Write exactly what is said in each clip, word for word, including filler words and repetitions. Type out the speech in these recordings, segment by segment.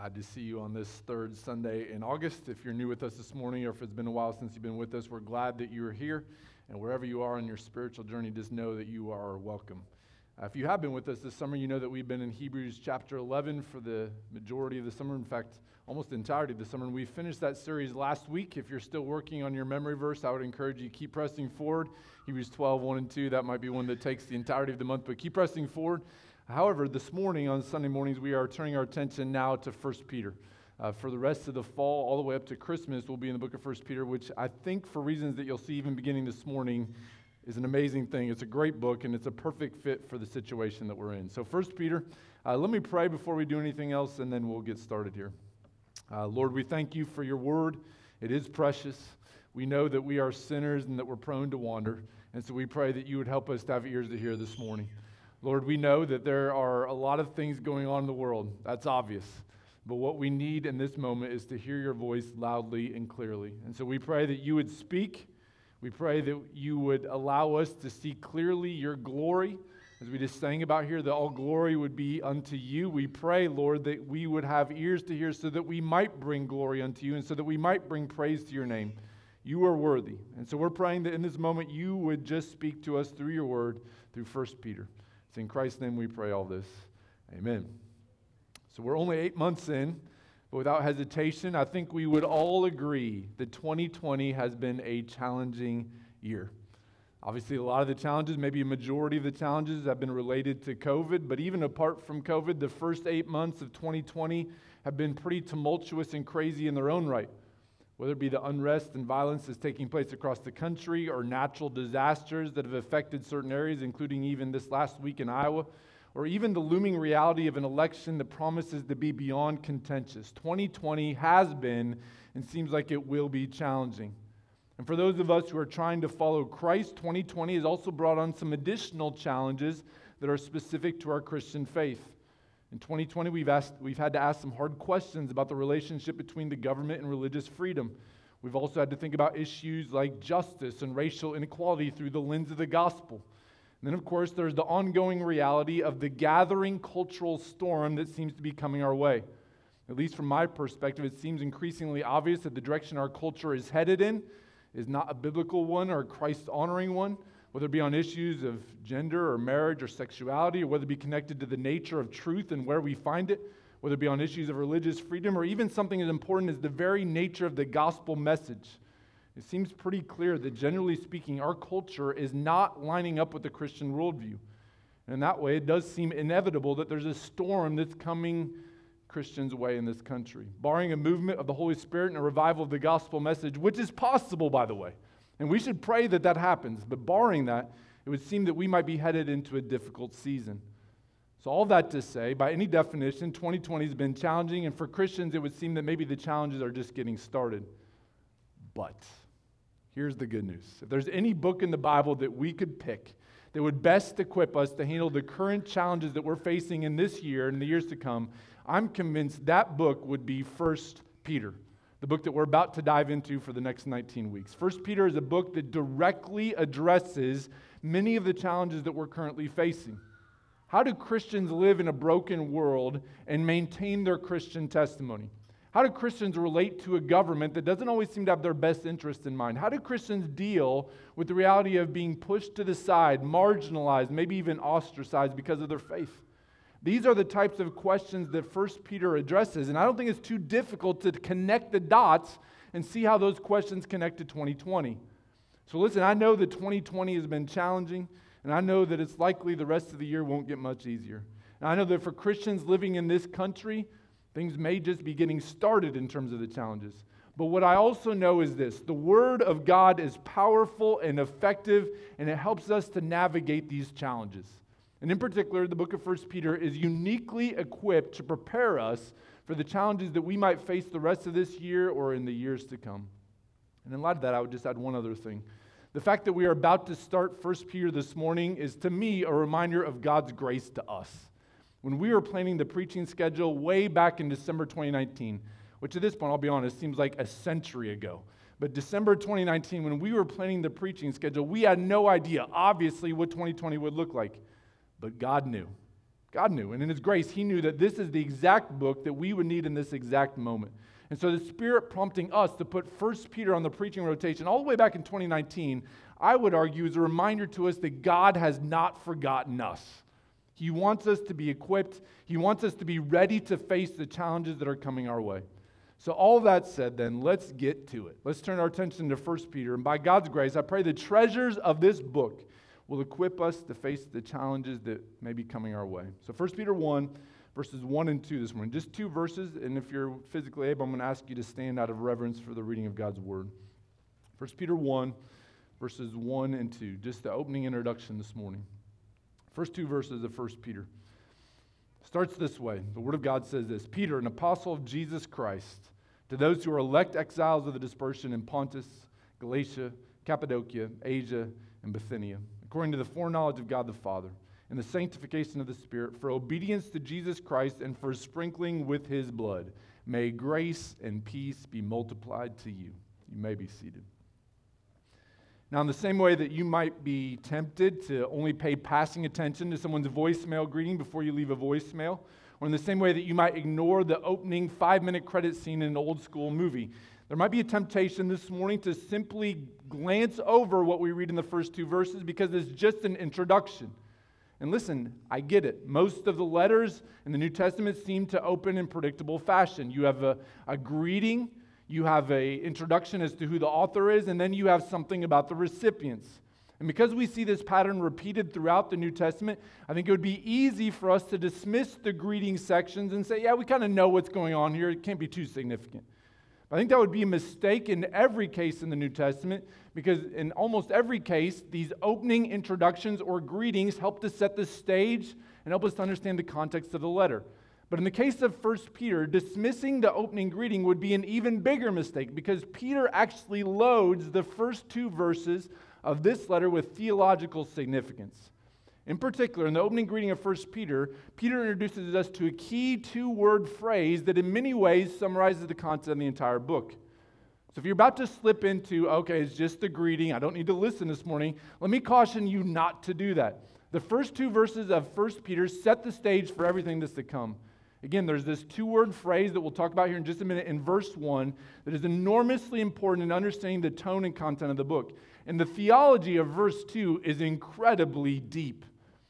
Glad to see you on this third Sunday in August. If you're new with us this morning or if it's been a while since you've been with us, we're glad that you're here. And wherever you are on your spiritual journey, just know that you are welcome. Uh, if you have been with us this summer, you know that we've been in Hebrews chapter eleven for the majority of the summer. In fact, almost the entirety of the summer. And we finished that series last week. If you're still working on your memory verse, I would encourage you to keep pressing forward. Hebrews twelve, one and two, that might be one that takes the entirety of the month, but keep pressing forward. However, this morning, on Sunday mornings, we are turning our attention now to First Peter. Uh, for the rest of the fall, all the way up to Christmas, we'll be in the book of First Peter, which I think, for reasons that you'll see even beginning this morning, is an amazing thing. It's a great book, and it's a perfect fit for the situation that we're in. So First Peter, uh, let me pray before we do anything else, and then we'll get started here. Uh, Lord, we thank you for your word. It is precious. We know that we are sinners and that we're prone to wander, and so we pray that you would help us to have ears to hear this morning. Lord, we know that there are a lot of things going on in the world. That's obvious. But what we need in this moment is to hear your voice loudly and clearly. And so we pray that you would speak. We pray that you would allow us to see clearly your glory. As we just sang about here, that all glory would be unto you. We pray, Lord, that we would have ears to hear so that we might bring glory unto you and so that we might bring praise to your name. You are worthy. And so we're praying that in this moment you would just speak to us through your word, through First Peter. It's in Christ's name we pray all this. Amen. So we're only eight months in, but without hesitation, I think we would all agree that twenty twenty has been a challenging year. Obviously, a lot of the challenges, maybe a majority of the challenges have been related to COVID, but even apart from COVID, the first eight months of twenty twenty have been pretty tumultuous and crazy in their own right. Whether it be the unrest and violence that's taking place across the country or natural disasters that have affected certain areas, including even this last week in Iowa, or even the looming reality of an election that promises to be beyond contentious. twenty twenty has been and seems like it will be challenging. And for those of us who are trying to follow Christ, twenty twenty has also brought on some additional challenges that are specific to our Christian faith. In twenty twenty, we've asked, we've had to ask some hard questions about the relationship between the government and religious freedom. We've also had to think about issues like justice and racial inequality through the lens of the gospel. And then, of course, there's the ongoing reality of the gathering cultural storm that seems to be coming our way. At least from my perspective, it seems increasingly obvious that the direction our culture is headed in is not a biblical one or a Christ-honoring one. Whether it be on issues of gender or marriage or sexuality, or whether it be connected to the nature of truth and where we find it, whether it be on issues of religious freedom, or even something as important as the very nature of the gospel message. It seems pretty clear that, generally speaking, our culture is not lining up with the Christian worldview. And in that way, it does seem inevitable that there's a storm that's coming Christians' way in this country, barring a movement of the Holy Spirit and a revival of the gospel message, which is possible, by the way. And we should pray that that happens. But barring that, it would seem that we might be headed into a difficult season. So all that to say, by any definition, twenty twenty has been challenging. And for Christians, it would seem that maybe the challenges are just getting started. But here's the good news. If there's any book in the Bible that we could pick that would best equip us to handle the current challenges that we're facing in this year and the years to come, I'm convinced that book would be First Peter. The book that we're about to dive into for the next nineteen weeks. First Peter is a book that directly addresses many of the challenges that we're currently facing. How do Christians live in a broken world and maintain their Christian testimony? How do Christians relate to a government that doesn't always seem to have their best interest in mind? How do Christians deal with the reality of being pushed to the side, marginalized, maybe even ostracized because of their faith? These are the types of questions that First Peter addresses, and I don't think it's too difficult to connect the dots and see how those questions connect to twenty twenty. So listen, I know that twenty twenty has been challenging, and I know that it's likely the rest of the year won't get much easier. And I know that for Christians living in this country, things may just be getting started in terms of the challenges. But what I also know is this: the Word of God is powerful and effective, and it helps us to navigate these challenges. And in particular, the book of First Peter is uniquely equipped to prepare us for the challenges that we might face the rest of this year or in the years to come. And in light of that, I would just add one other thing. The fact that we are about to start First Peter this morning is, to me, a reminder of God's grace to us. When we were planning the preaching schedule way back in December twenty nineteen, which at this point, I'll be honest, seems like a century ago. But December twenty nineteen, when we were planning the preaching schedule, we had no idea, obviously, what twenty twenty would look like. But God knew. God knew. And in his grace, he knew that this is the exact book that we would need in this exact moment. And so the Spirit prompting us to put First Peter on the preaching rotation all the way back in twenty nineteen, I would argue is a reminder to us that God has not forgotten us. He wants us to be equipped. He wants us to be ready to face the challenges that are coming our way. So all that said then, let's get to it. Let's turn our attention to First Peter. And by God's grace, I pray the treasures of this book will equip us to face the challenges that may be coming our way. So First Peter one, verses one and two this morning. Just two verses, and if you're physically able, I'm going to ask you to stand out of reverence for the reading of God's word. First Peter one, verses one and two. Just the opening introduction this morning. First two verses of First Peter. Starts this way. The Word of God says this: Peter, an apostle of Jesus Christ, to those who are elect exiles of the dispersion in Pontus, Galatia, Cappadocia, Asia, and Bithynia, according to the foreknowledge of God the Father, and the sanctification of the Spirit, for obedience to Jesus Christ and for sprinkling with his blood. May grace and peace be multiplied to you. You may be seated. Now, in the same way that you might be tempted to only pay passing attention to someone's voicemail greeting before you leave a voicemail, or in the same way that you might ignore the opening five-minute credit scene in an old-school movie, there might be a temptation this morning to simply glance over what we read in the first two verses because it's just an introduction. And listen, I get it. Most of the letters in the New Testament seem to open in predictable fashion. You have a, a greeting, you have an introduction as to who the author is, and then you have something about the recipients. And because we see this pattern repeated throughout the New Testament, I think it would be easy for us to dismiss the greeting sections and say, yeah, we kind of know what's going on here. It can't be too significant. I think that would be a mistake in every case in the New Testament, because in almost every case, these opening introductions or greetings help to set the stage and help us to understand the context of the letter. But in the case of First Peter, dismissing the opening greeting would be an even bigger mistake, because Peter actually loads the first two verses of this letter with theological significance. In particular, in the opening greeting of First Peter, Peter introduces us to a key two-word phrase that in many ways summarizes the content of the entire book. So if you're about to slip into, okay, it's just a greeting, I don't need to listen this morning, let me caution you not to do that. The first two verses of First Peter set the stage for everything that's to come. Again, there's this two-word phrase that we'll talk about here in just a minute in verse one that is enormously important in understanding the tone and content of the book. And the theology of verse two is incredibly deep.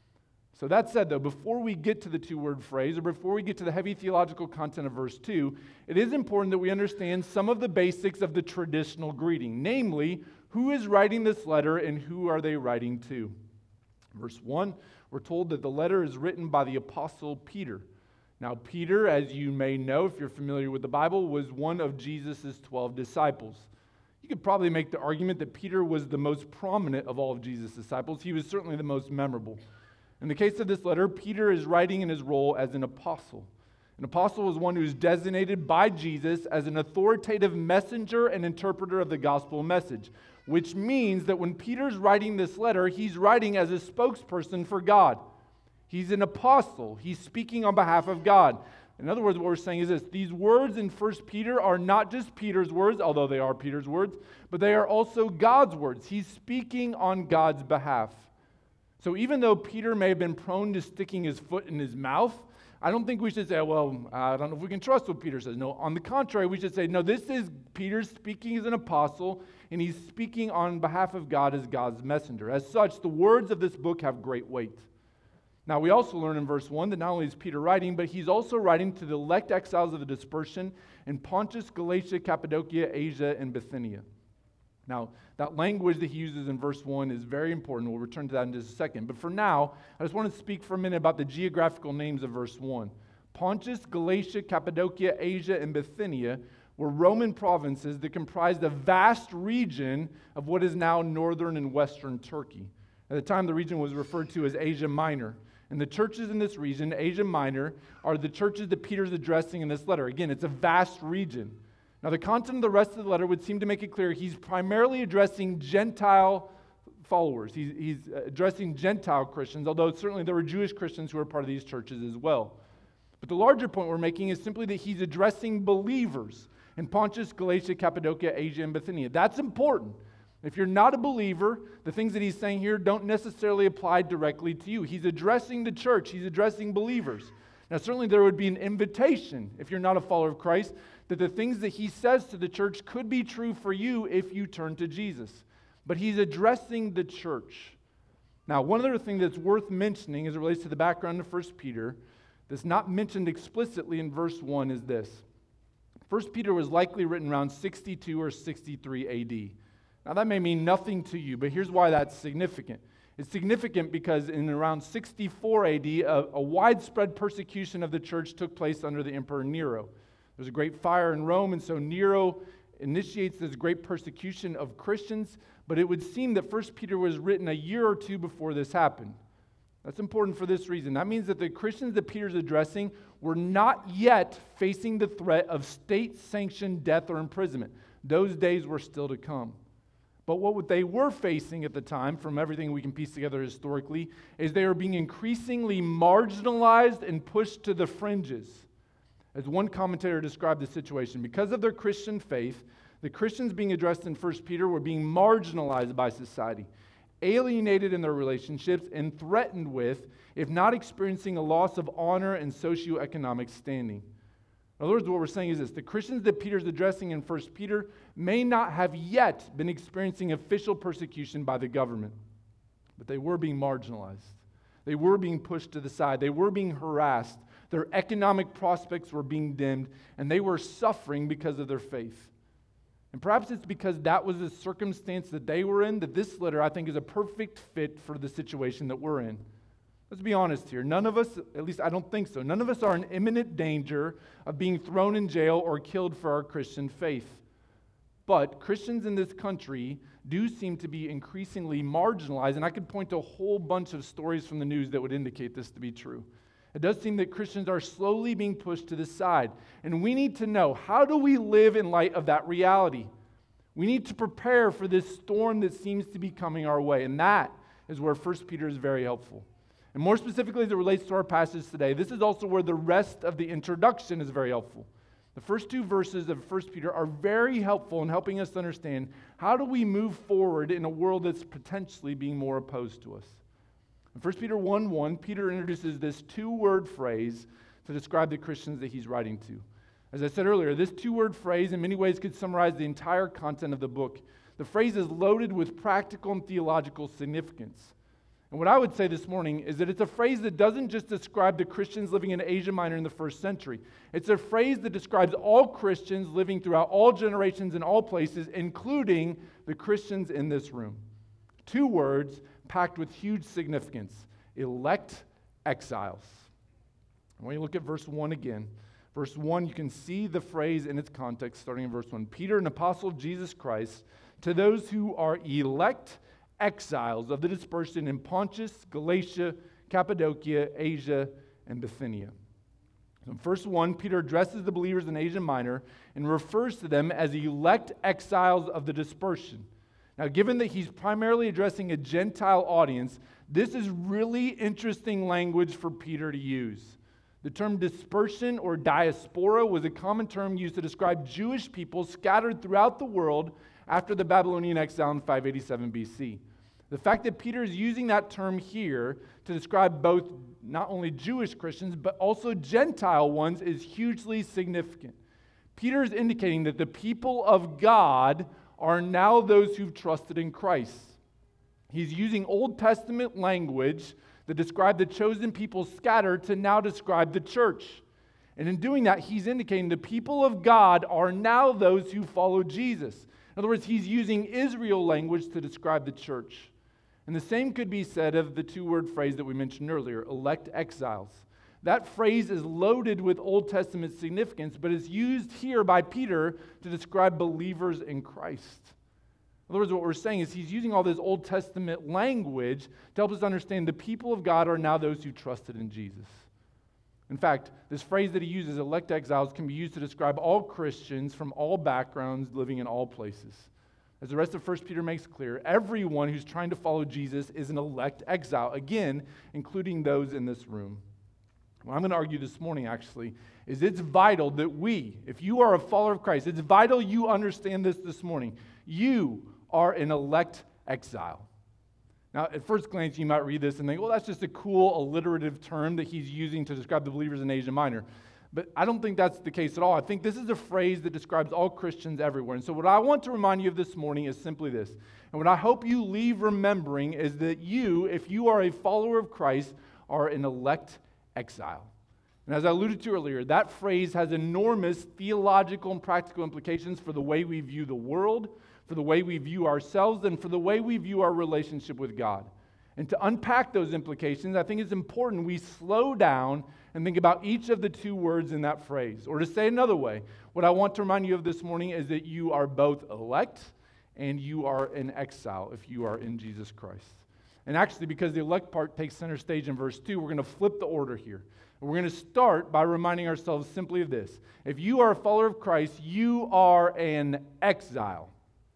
So that said, though, before we get to the two-word phrase, or before we get to the heavy theological content of verse two, it is important that we understand some of the basics of the traditional greeting, namely, who is writing this letter and who are they writing to? Verse one, we're told that the letter is written by the Apostle Peter. Now, Peter, as you may know if you're familiar with the Bible, was one of Jesus' twelve disciples. You could probably make the argument that Peter was the most prominent of all of Jesus' disciples. He was certainly the most memorable. In the case of this letter, Peter is writing in his role as an apostle. An apostle is one who is designated by Jesus as an authoritative messenger and interpreter of the gospel message, which means that when Peter's writing this letter, he's writing as a spokesperson for God. He's an apostle. He's speaking on behalf of God. In other words, what we're saying is this: these words in First Peter are not just Peter's words, although they are Peter's words, but they are also God's words. He's speaking on God's behalf. So even though Peter may have been prone to sticking his foot in his mouth, I don't think we should say, well, I don't know if we can trust what Peter says. No, on the contrary, we should say, no, this is Peter speaking as an apostle, and he's speaking on behalf of God as God's messenger. As such, the words of this book have great weight. Now, we also learn in verse one that not only is Peter writing, but he's also writing to the elect exiles of the dispersion in Pontus, Galatia, Cappadocia, Asia, and Bithynia. Now, that language that he uses in verse one is very important. We'll return to that in just a second. But for now, I just want to speak for a minute about the geographical names of verse one. Pontus, Galatia, Cappadocia, Asia, and Bithynia were Roman provinces that comprised a vast region of what is now northern and western Turkey. At the time, the region was referred to as Asia Minor. And the churches in this region, Asia Minor, are the churches that Peter's addressing in this letter. Again, it's a vast region. Now, the content of the rest of the letter would seem to make it clear he's primarily addressing Gentile followers. He's, he's addressing Gentile Christians, although certainly there were Jewish Christians who were part of these churches as well. But the larger point we're making is simply that he's addressing believers in Pontus, Galatia, Cappadocia, Asia, and Bithynia. That's important. If you're not a believer, the things that he's saying here don't necessarily apply directly to you. He's addressing the church. He's addressing believers. Now, certainly there would be an invitation, if you're not a follower of Christ, that the things that he says to the church could be true for you if you turn to Jesus. But he's addressing the church. Now, one other thing that's worth mentioning as it relates to the background of First Peter that's not mentioned explicitly in verse one is this. First Peter was likely written around sixty-two or sixty-three A D. Now, that may mean nothing to you, but here's why that's significant. It's significant because in around sixty-four A D, a, a widespread persecution of the church took place under the Emperor Nero. There's a great fire in Rome, and so Nero initiates this great persecution of Christians, but it would seem that First Peter was written a year or two before this happened. That's important for this reason. That means that the Christians that Peter's addressing were not yet facing the threat of state-sanctioned death or imprisonment. Those days were still to come. But what they were facing at the time, from everything we can piece together historically, is they were being increasingly marginalized and pushed to the fringes. As one commentator described the situation, because of their Christian faith, the Christians being addressed in First Peter were being marginalized by society, alienated in their relationships, and threatened with, if not experiencing a loss of honor and socioeconomic standing. In other words, what we're saying is this: the Christians that Peter's addressing in First Peter may not have yet been experiencing official persecution by the government, but they were being marginalized. They were being pushed to the side. They were being harassed. Their economic prospects were being dimmed, and they were suffering because of their faith. And perhaps it's because that was the circumstance that they were in that this letter, I think, is a perfect fit for the situation that we're in. Let's be honest here. None of us, at least I don't think so, none of us are in imminent danger of being thrown in jail or killed for our Christian faith. But Christians in this country do seem to be increasingly marginalized, and I could point to a whole bunch of stories from the news that would indicate this to be true. It does seem that Christians are slowly being pushed to the side. And we need to know, how do we live in light of that reality? We need to prepare for this storm that seems to be coming our way. And that is where First Peter is very helpful. And more specifically as it relates to our passage today, this is also where the rest of the introduction is very helpful. The first two verses of First Peter are very helpful in helping us to understand how do we move forward in a world that's potentially being more opposed to us. In First Peter one one, Peter introduces this two-word phrase to describe the Christians that he's writing to. As I said earlier, this two-word phrase in many ways could summarize the entire content of the book. The phrase is loaded with practical and theological significance. And what I would say this morning is that it's a phrase that doesn't just describe the Christians living in Asia Minor in the first century. It's a phrase that describes all Christians living throughout all generations and all places, including the Christians in this room. Two words packed with huge significance: elect exiles. When you look at verse one again, verse one, you can see the phrase in its context starting in verse one. Peter, an apostle of Jesus Christ, to those who are elect exiles of the dispersion in Pontus, Galatia, Cappadocia, Asia, and Bithynia. In verse one, Peter addresses the believers in Asia Minor and refers to them as elect exiles of the dispersion. Now, given that he's primarily addressing a Gentile audience, this is really interesting language for Peter to use. The term dispersion or diaspora was a common term used to describe Jewish people scattered throughout the world after the Babylonian exile in five eighty-seven B C. The fact that Peter is using that term here to describe both not only Jewish Christians, but also Gentile ones is hugely significant. Peter is indicating that the people of God are now those who've trusted in Christ. He's using Old Testament language that described the chosen people scattered to now describe the church. And in doing that, he's indicating the people of God are now those who follow Jesus. In other words, he's using Israel language to describe the church. And the same could be said of the two-word phrase that we mentioned earlier, elect exiles. That phrase is loaded with Old Testament significance, but is used here by Peter to describe believers in Christ. In other words, what we're saying is he's using all this Old Testament language to help us understand the people of God are now those who trusted in Jesus. In fact, this phrase that he uses, elect exiles, can be used to describe all Christians from all backgrounds living in all places. As the rest of First Peter makes clear, everyone who's trying to follow Jesus is an elect exile, again, including those in this room. What I'm going to argue this morning, actually, is it's vital that we, if you are a follower of Christ, it's vital you understand this this morning. You are an elect exile. Now, at first glance, you might read this and think, well, that's just a cool alliterative term that he's using to describe the believers in Asia Minor. But I don't think that's the case at all. I think this is a phrase that describes all Christians everywhere. And so what I want to remind you of this morning is simply this. And what I hope you leave remembering is that you, if you are a follower of Christ, are an elect exile. And as I alluded to earlier, that phrase has enormous theological and practical implications for the way we view the world, for the way we view ourselves, and for the way we view our relationship with God. And to unpack those implications, I think it's important we slow down and think about each of the two words in that phrase. Or to say another way, what I want to remind you of this morning is that you are both elect and you are in exile if you are in Jesus Christ. And actually, because the elect part takes center stage in verse two, we're going to flip the order here. We're going to start by reminding ourselves simply of this. If you are a follower of Christ, you are an exile.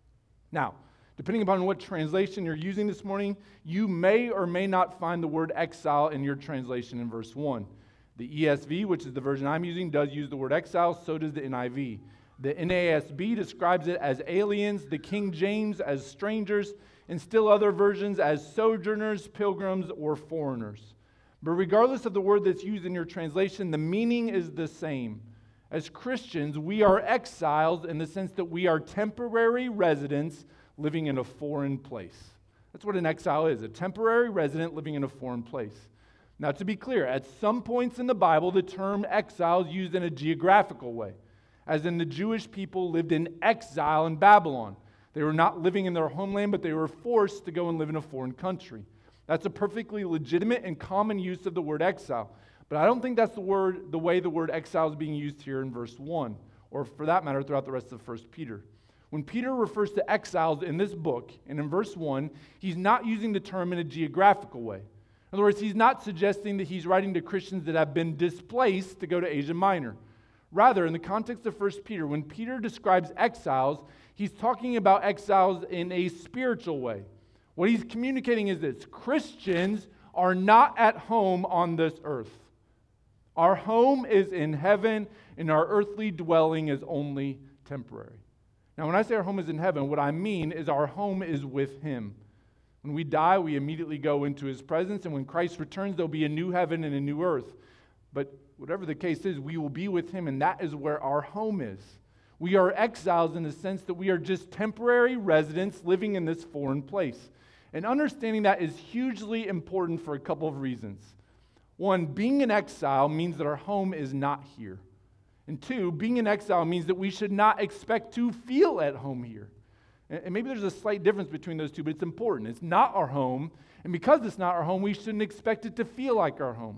Now, depending upon what translation you're using this morning, you may or may not find the word exile in your translation in verse one. The E S V, which is the version I'm using, does use the word exile, so does the N I V. The N A S B describes it as aliens, the King James as strangers, and still other versions as sojourners, pilgrims, or foreigners. But regardless of the word that's used in your translation, the meaning is the same. As Christians, we are exiles in the sense that we are temporary residents living in a foreign place. That's what an exile is, a temporary resident living in a foreign place. Now, to be clear, at some points in the Bible, the term exile is used in a geographical way, as in the Jewish people lived in exile in Babylon. They were not living in their homeland, but they were forced to go and live in a foreign country. That's a perfectly legitimate and common use of the word exile. But I don't think that's the word, the way the word exile is being used here in verse one, or for that matter, throughout the rest of First Peter. When Peter refers to exiles in this book, and in verse one, he's not using the term in a geographical way. In other words, he's not suggesting that he's writing to Christians that have been displaced to go to Asia Minor. Rather, in the context of First Peter, when Peter describes exiles, he's talking about exiles in a spiritual way. What he's communicating is this: Christians are not at home on this earth. Our home is in heaven, and our earthly dwelling is only temporary. Now, when I say our home is in heaven, what I mean is our home is with Him. When we die, we immediately go into His presence, and when Christ returns, there'll be a new heaven and a new earth. But whatever the case is, we will be with Him, and that is where our home is. We are exiles in the sense that we are just temporary residents living in this foreign place. And understanding that is hugely important for a couple of reasons. One, being an exile means that our home is not here. And two, being an exile means that we should not expect to feel at home here. And maybe there's a slight difference between those two, but it's important. It's not our home, and because it's not our home, we shouldn't expect it to feel like our home.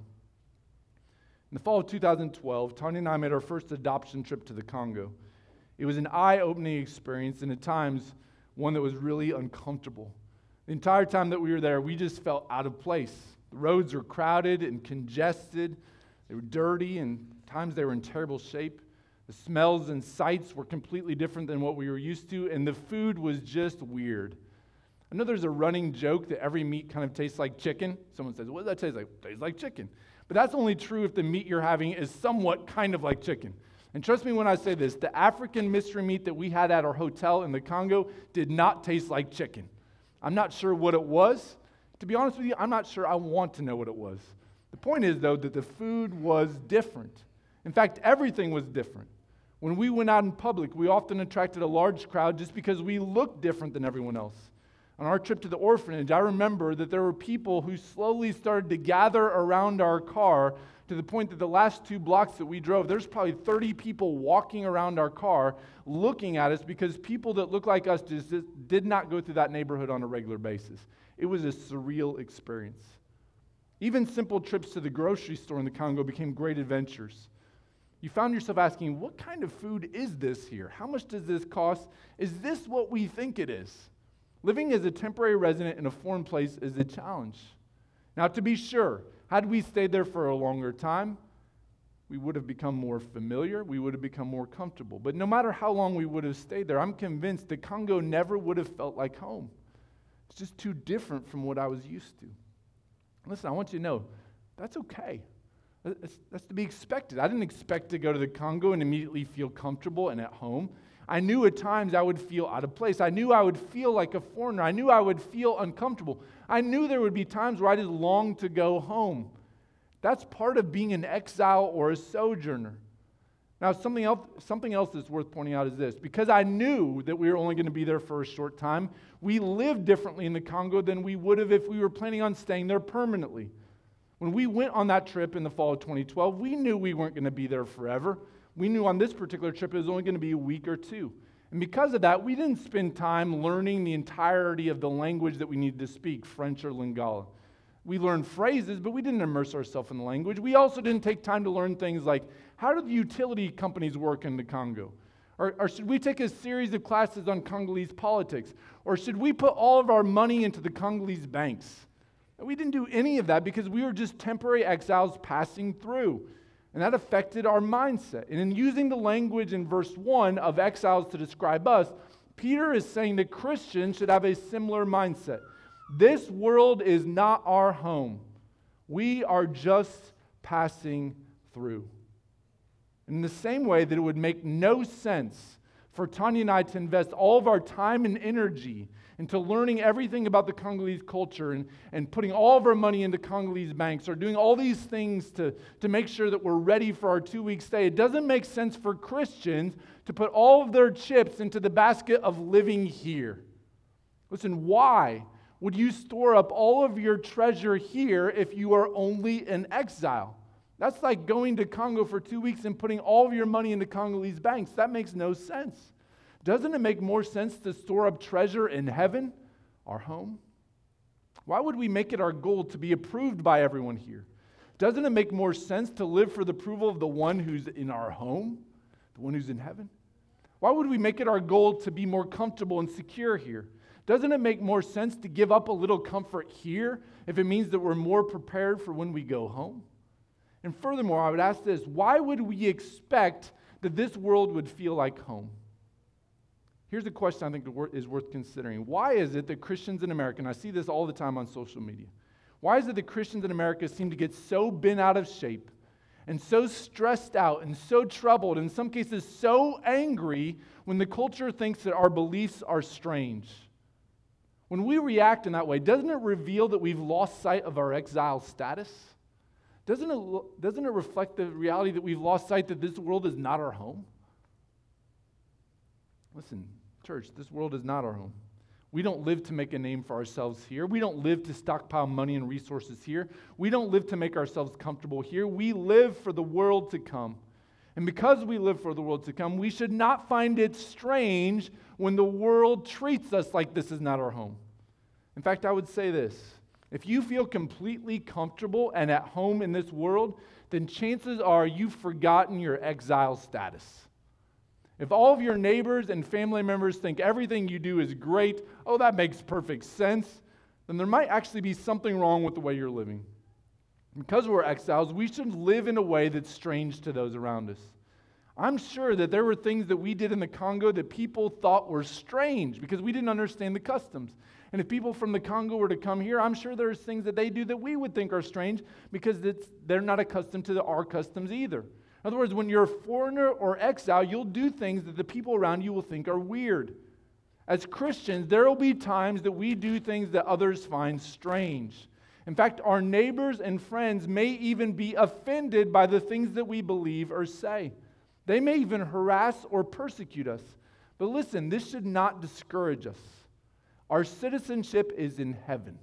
In the fall of two thousand twelve, Tanya and I made our first adoption trip to the Congo. It was an eye-opening experience, and at times, one that was really uncomfortable. The entire time that we were there, we just felt out of place. The roads were crowded and congested. They were dirty, and at times they were in terrible shape. The smells and sights were completely different than what we were used to, and the food was just weird. I know there's a running joke that every meat kind of tastes like chicken. Someone says, what does that taste like? It tastes like chicken. But that's only true if the meat you're having is somewhat kind of like chicken. And trust me when I say this, the African mystery meat that we had at our hotel in the Congo did not taste like chicken. I'm not sure what it was. To be honest with you, I'm not sure I want to know what it was. The point is, though, that the food was different. In fact, everything was different. When we went out in public, we often attracted a large crowd just because we looked different than everyone else. On our trip to the orphanage, I remember that there were people who slowly started to gather around our car to the point that the last two blocks that we drove, there's probably thirty people walking around our car looking at us because people that look like us just did not go through that neighborhood on a regular basis. It was a surreal experience. Even simple trips to the grocery store in the Congo became great adventures. You found yourself asking, what kind of food is this here? How much does this cost? Is this what we think it is? Living as a temporary resident in a foreign place is a challenge. Now, to be sure, had we stayed there for a longer time, we would have become more familiar, we would have become more comfortable. But no matter how long we would have stayed there, I'm convinced the Congo never would have felt like home. It's just too different from what I was used to. Listen, I want you to know, that's okay. That's, that's to be expected. I didn't expect to go to the Congo and immediately feel comfortable and at home. I knew at times I would feel out of place. I knew I would feel like a foreigner. I knew I would feel uncomfortable. I knew there would be times where I just longed to go home. That's part of being an exile or a sojourner. Now, something else, something else that's worth pointing out is this. Because I knew that we were only going to be there for a short time, we lived differently in the Congo than we would have if we were planning on staying there permanently. When we went on that trip in the fall of twenty twelve, we knew we weren't going to be there forever. We knew on this particular trip it was only going to be a week or two. And because of that, we didn't spend time learning the entirety of the language that we needed to speak, French or Lingala. We learned phrases, but we didn't immerse ourselves in the language. We also didn't take time to learn things like, how do the utility companies work in the Congo? Or, or should we take a series of classes on Congolese politics? Or should we put all of our money into the Congolese banks? And we didn't do any of that because we were just temporary exiles passing through. And that affected our mindset. And in using the language in verse one of exiles to describe us, Peter is saying that Christians should have a similar mindset. This world is not our home. We are just passing through. In the same way that it would make no sense for Tanya and I to invest all of our time and energy into learning everything about the Congolese culture and, and putting all of our money into Congolese banks or doing all these things to, to make sure that we're ready for our two-week stay. It doesn't make sense for Christians to put all of their chips into the basket of living here. Listen, why would you store up all of your treasure here if you are only an exile? That's like going to Congo for two weeks and putting all of your money into Congolese banks. That makes no sense. Doesn't it make more sense to store up treasure in heaven, our home? Why would we make it our goal to be approved by everyone here? Doesn't it make more sense to live for the approval of the one who's in our home, the one who's in heaven? Why would we make it our goal to be more comfortable and secure here? Doesn't it make more sense to give up a little comfort here if it means that we're more prepared for when we go home? And furthermore, I would ask this, why would we expect that this world would feel like home? Here's a question I think is worth considering. Why is it that Christians in America, and I see this all the time on social media, why is it that Christians in America seem to get so bent out of shape and so stressed out and so troubled, in some cases so angry, when the culture thinks that our beliefs are strange? When we react in that way, doesn't it reveal that we've lost sight of our exile status? Doesn't it, doesn't it reflect the reality that we've lost sight that this world is not our home? Listen, church, this world is not our home. We don't live to make a name for ourselves here. We don't live to stockpile money and resources here. We don't live to make ourselves comfortable here. We live for the world to come. And because we live for the world to come, we should not find it strange when the world treats us like this is not our home. In fact, I would say this. If you feel completely comfortable and at home in this world, then chances are you've forgotten your exile status. If all of your neighbors and family members think everything you do is great, oh, that makes perfect sense, then there might actually be something wrong with the way you're living. Because we're exiles, we should live in a way that's strange to those around us. I'm sure that there were things that we did in the Congo that people thought were strange because we didn't understand the customs. And if people from the Congo were to come here, I'm sure there's things that they do that we would think are strange because it's, they're not accustomed to the, our customs either. In other words, when you're a foreigner or exile, you'll do things that the people around you will think are weird. As Christians, there will be times that we do things that others find strange. In fact, our neighbors and friends may even be offended by the things that we believe or say. They may even harass or persecute us. But listen, this should not discourage us. Our citizenship is in heaven.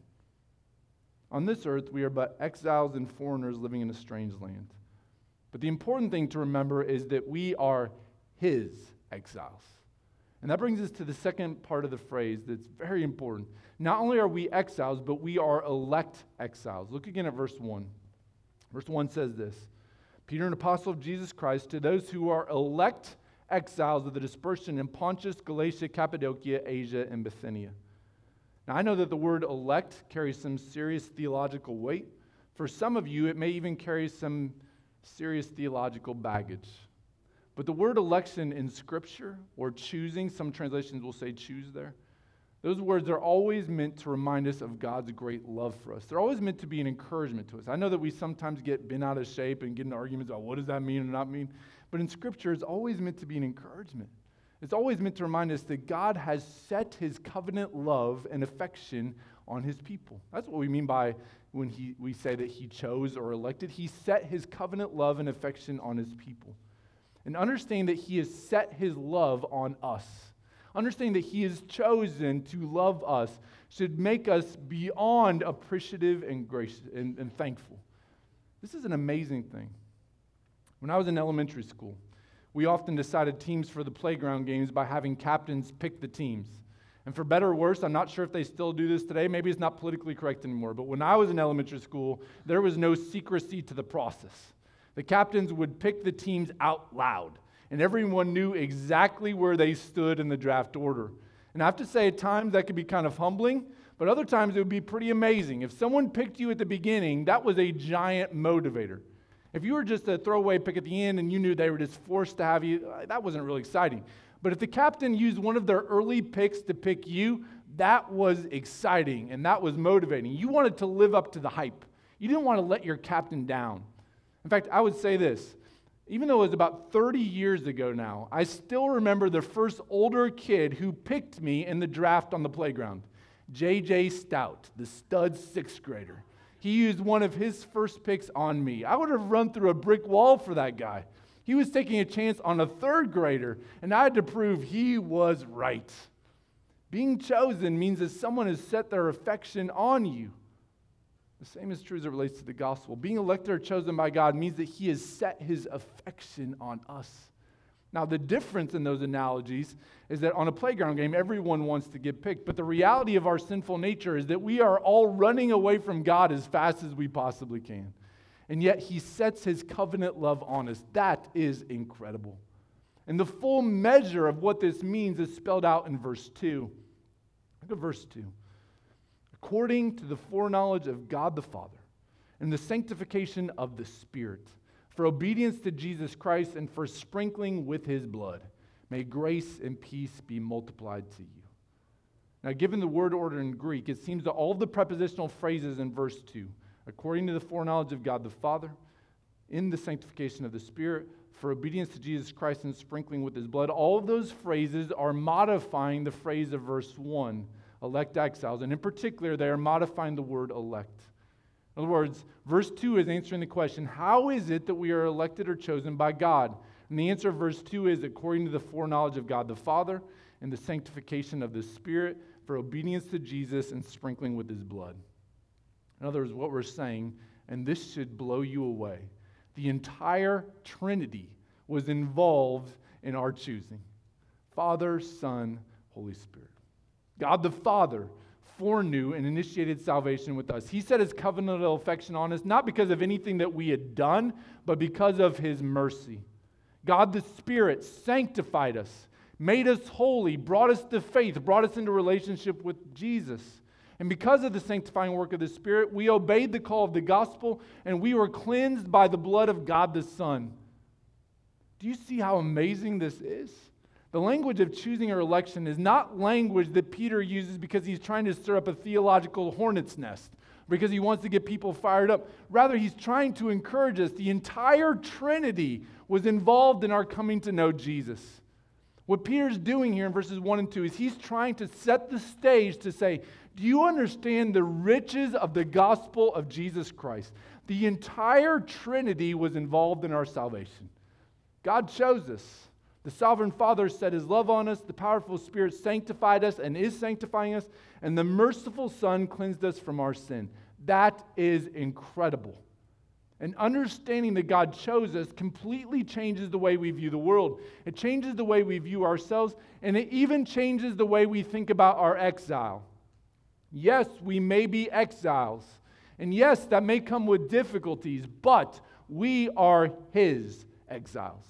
On this earth, we are but exiles and foreigners living in a strange land. But the important thing to remember is that we are His exiles. And that brings us to the second part of the phrase that's very important. Not only are we exiles, but we are elect exiles. Look again at verse one. Verse one says this, Peter, an apostle of Jesus Christ, to those who are elect exiles of the dispersion in Pontus, Galatia, Cappadocia, Asia, and Bithynia. Now, I know that the word elect carries some serious theological weight. For some of you, it may even carry some serious theological baggage. But the word election in Scripture, or choosing, some translations will say choose there, those words are always meant to remind us of God's great love for us. They're always meant to be an encouragement to us. I know that we sometimes get bent out of shape and get into arguments about what does that mean or not mean, but in Scripture, it's always meant to be an encouragement. It's always meant to remind us that God has set his covenant love and affection on his people. That's what we mean by when he, we say that he chose or elected. He set his covenant love and affection on his people. And understanding that he has set his love on us, understanding that he has chosen to love us, should make us beyond appreciative and gracious and, and thankful. This is an amazing thing. When I was in elementary school, we often decided teams for the playground games by having captains pick the teams. And for better or worse, I'm not sure if they still do this today. Maybe it's not politically correct anymore. But when I was in elementary school, there was no secrecy to the process. The captains would pick the teams out loud, and everyone knew exactly where they stood in the draft order. And I have to say, at times that could be kind of humbling, but other times it would be pretty amazing. If someone picked you at the beginning, that was a giant motivator. If you were just a throwaway pick at the end and you knew they were just forced to have you, that wasn't really exciting. But if the captain used one of their early picks to pick you, that was exciting and that was motivating. You wanted to live up to the hype. You didn't want to let your captain down. In fact, I would say this. Even though it was about thirty years ago now, I still remember the first older kid who picked me in the draft on the playground. J J Stout, the stud sixth grader. He used one of his first picks on me. I would have run through a brick wall for that guy. He was taking a chance on a third grader, and I had to prove he was right. Being chosen means that someone has set their affection on you. The same is true as it relates to the gospel. Being elected or chosen by God means that he has set his affection on us. Now, the difference in those analogies is that on a playground game, everyone wants to get picked. But the reality of our sinful nature is that we are all running away from God as fast as we possibly can. And yet he sets his covenant love on us. That is incredible. And the full measure of what this means is spelled out in verse two. Look at verse two. According to the foreknowledge of God the Father and the sanctification of the Spirit, for obedience to Jesus Christ and for sprinkling with his blood, may grace and peace be multiplied to you. Now, given the word order in Greek, it seems that all of the prepositional phrases in verse two, according to the foreknowledge of God the Father, in the sanctification of the Spirit, for obedience to Jesus Christ and sprinkling with his blood, all of those phrases are modifying the phrase of verse one, elect exiles. And in particular, they are modifying the word elect. In other words, verse two is answering the question, how is it that we are elected or chosen by God? And the answer of verse two is according to the foreknowledge of God the Father and the sanctification of the Spirit for obedience to Jesus and sprinkling with his blood. In other words, what we're saying, and this should blow you away, the entire Trinity was involved in our choosing. Father, Son, Holy Spirit. God the Father foreknew and initiated salvation with us. He set his covenantal affection on us, not because of anything that we had done, but because of his mercy. God the Spirit sanctified us, made us holy, brought us to faith, brought us into relationship with Jesus. And because of the sanctifying work of the Spirit, we obeyed the call of the gospel, and we were cleansed by the blood of God the Son. Do you see how amazing this is? The language of choosing or election is not language that Peter uses because he's trying to stir up a theological hornet's nest, because he wants to get people fired up. Rather, he's trying to encourage us. The entire Trinity was involved in our coming to know Jesus. What Peter's doing here in verses one and two is he's trying to set the stage to say, do you understand the riches of the gospel of Jesus Christ? The entire Trinity was involved in our salvation. God chose us. The sovereign Father set his love on us. The powerful Spirit sanctified us and is sanctifying us. And the merciful Son cleansed us from our sin. That is incredible. And understanding that God chose us completely changes the way we view the world. It changes the way we view ourselves. And it even changes the way we think about our exile. Yes, we may be exiles. And yes, that may come with difficulties. But we are his exiles.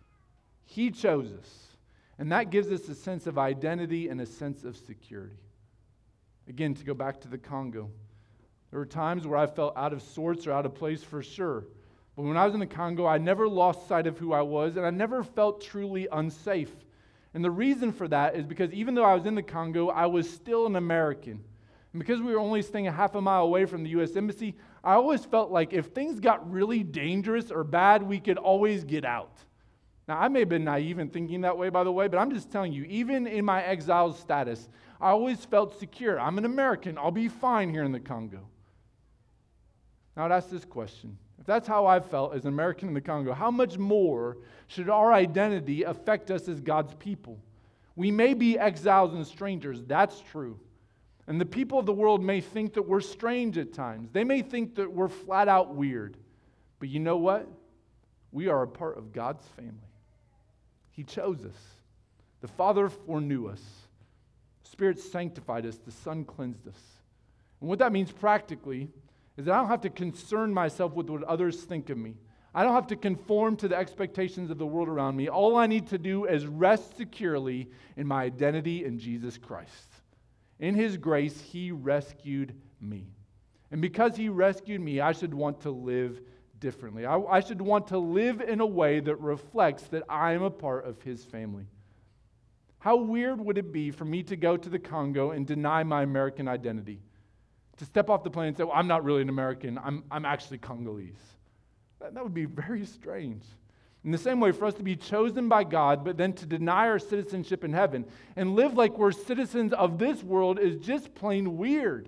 He chose us, and that gives us a sense of identity and a sense of security. Again, to go back to the Congo, there were times where I felt out of sorts or out of place for sure. But when I was in the Congo, I never lost sight of who I was, and I never felt truly unsafe. And the reason for that is because even though I was in the Congo, I was still an American. And because we were only staying a half a mile away from the U S Embassy, I always felt like if things got really dangerous or bad, we could always get out. Now, I may have been naive in thinking that way, by the way, but I'm just telling you, even in my exile status, I always felt secure. I'm an American. I'll be fine here in the Congo. Now, I'd ask this question. If that's how I felt as an American in the Congo, how much more should our identity affect us as God's people? We may be exiles and strangers. That's true. And the people of the world may think that we're strange at times. They may think that we're flat out weird. But you know what? We are a part of God's family. He chose us. The Father foreknew us. The Spirit sanctified us. The Son cleansed us. And what that means practically is that I don't have to concern myself with what others think of me. I don't have to conform to the expectations of the world around me. All I need to do is rest securely in my identity in Jesus Christ. In His grace, He rescued me. And because He rescued me, I should want to live differently. I, I should want to live in a way that reflects that I am a part of His family. How weird would it be for me to go to the Congo and deny my American identity? To step off the plane and say, well, I'm not really an American, I'm, I'm actually Congolese. That, that would be very strange. In the same way, for us to be chosen by God, but then to deny our citizenship in heaven and live like we're citizens of this world is just plain weird.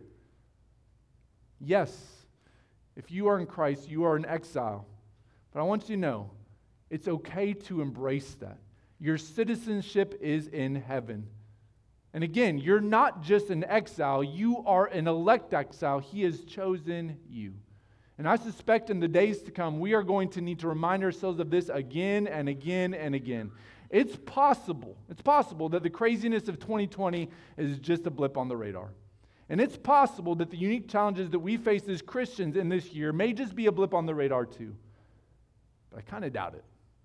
Yes, if you are in Christ, you are in exile. But I want you to know, it's okay to embrace that. Your citizenship is in heaven. And again, you're not just an exile, you are an elect exile. He has chosen you. And I suspect in the days to come, we are going to need to remind ourselves of this again and again and again. It's possible, it's possible that the craziness of twenty twenty is just a blip on the radar. And it's possible that the unique challenges that we face as Christians in this year may just be a blip on the radar too. But I kind of doubt it.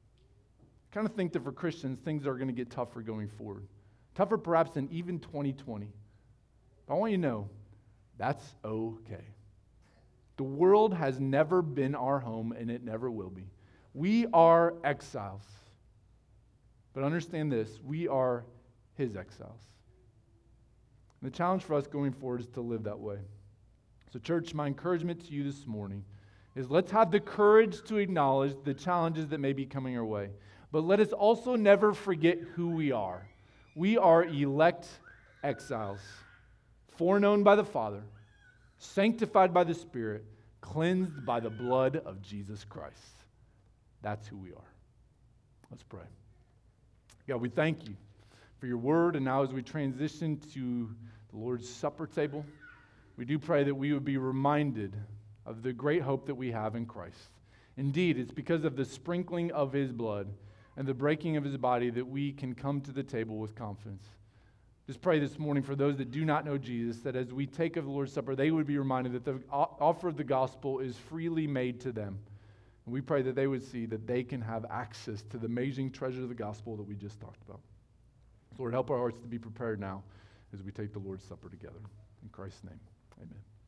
I kind of think that for Christians, things are going to get tougher going forward. Tougher perhaps than even twenty twenty. But I want you to know, that's okay. The world has never been our home, and it never will be. We are exiles. But understand this, we are His exiles. And the challenge for us going forward is to live that way. So church, my encouragement to you this morning is let's have the courage to acknowledge the challenges that may be coming our way. But let us also never forget who we are. We are elect exiles, foreknown by the Father, sanctified by the Spirit, cleansed by the blood of Jesus Christ. That's who we are. Let's pray. God, we thank you for your word, and now as we transition to the Lord's Supper table, we do pray that we would be reminded of the great hope that we have in Christ. Indeed, it's because of the sprinkling of His blood and the breaking of His body that we can come to the table with confidence. Just pray this morning for those that do not know Jesus, that as we take of the Lord's Supper, they would be reminded that the offer of the gospel is freely made to them. And we pray that they would see that they can have access to the amazing treasure of the gospel that we just talked about. Lord, help our hearts to be prepared now as we take the Lord's Supper together. In Christ's name, amen.